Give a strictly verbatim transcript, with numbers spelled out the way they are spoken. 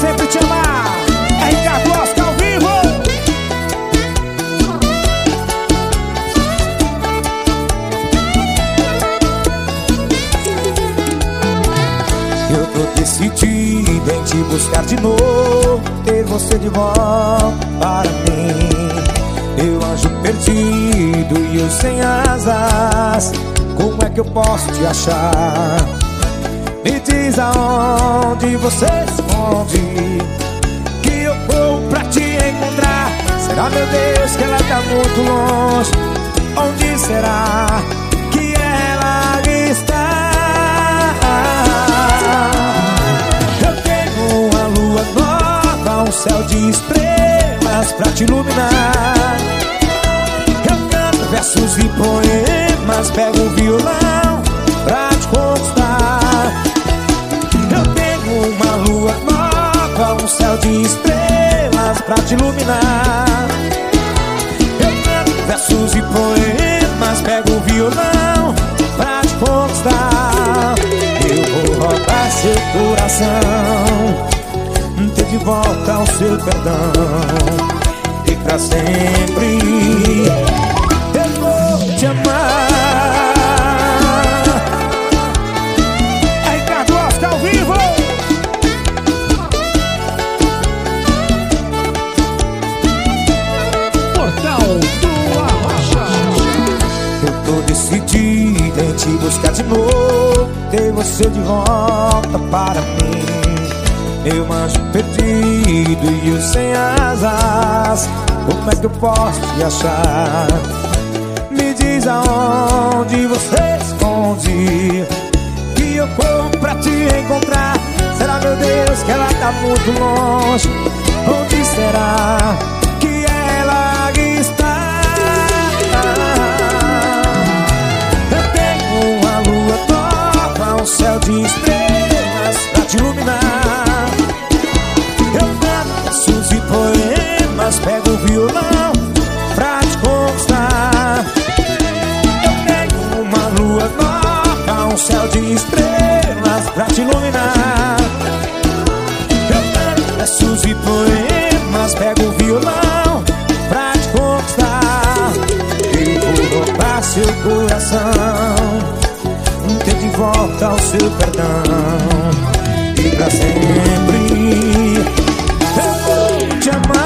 sempre te amar. É Ricardo Oscar ao vivo. Eu tô decidido em te buscar de novo, ter você de volta para mim. Eu anjo perdido e eu sem asas, como é que eu posso te achar? Me diz aonde você esconde, que eu vou pra te encontrar. Será, meu Deus, que ela tá muito longe? Onde será que ela está? Eu tenho uma lua nova, um céu de estrelas pra te iluminar. Eu canto versos e poemas, pego o violão pra te conquistar. Eu tenho uma lua nova, um céu de estrelas pra te iluminar. Eu canto versos e poemas, pego o violão pra te conquistar. Eu vou roubar seu coração, ter de volta o seu perdão, e pra sempre eu vou te amar. É Ricardo Oscar ao vivo. Portal do Arrocha. Eu tô decidido em te buscar de novo, ter você de volta para mim. Meu anjo perdido e eu sem asas, como é que eu posso te achar? Me diz aonde você esconde, que eu vou pra te encontrar. Será, meu Deus, que ela tá muito longe? Onde será que ela está? Eu tenho uma lua nova, um céu de estrelas pra te iluminar. Eu canto versos e poemas, pego o violão pra te conquistar. Eu tenho uma lua nova, um céu de estrelas pra te iluminar. Eu canto versos e poemas, pego o violão pra te conquistar. Eu vou roubar seu coração, ter de volta o seu perdão, e pra sempre eu vou te amar.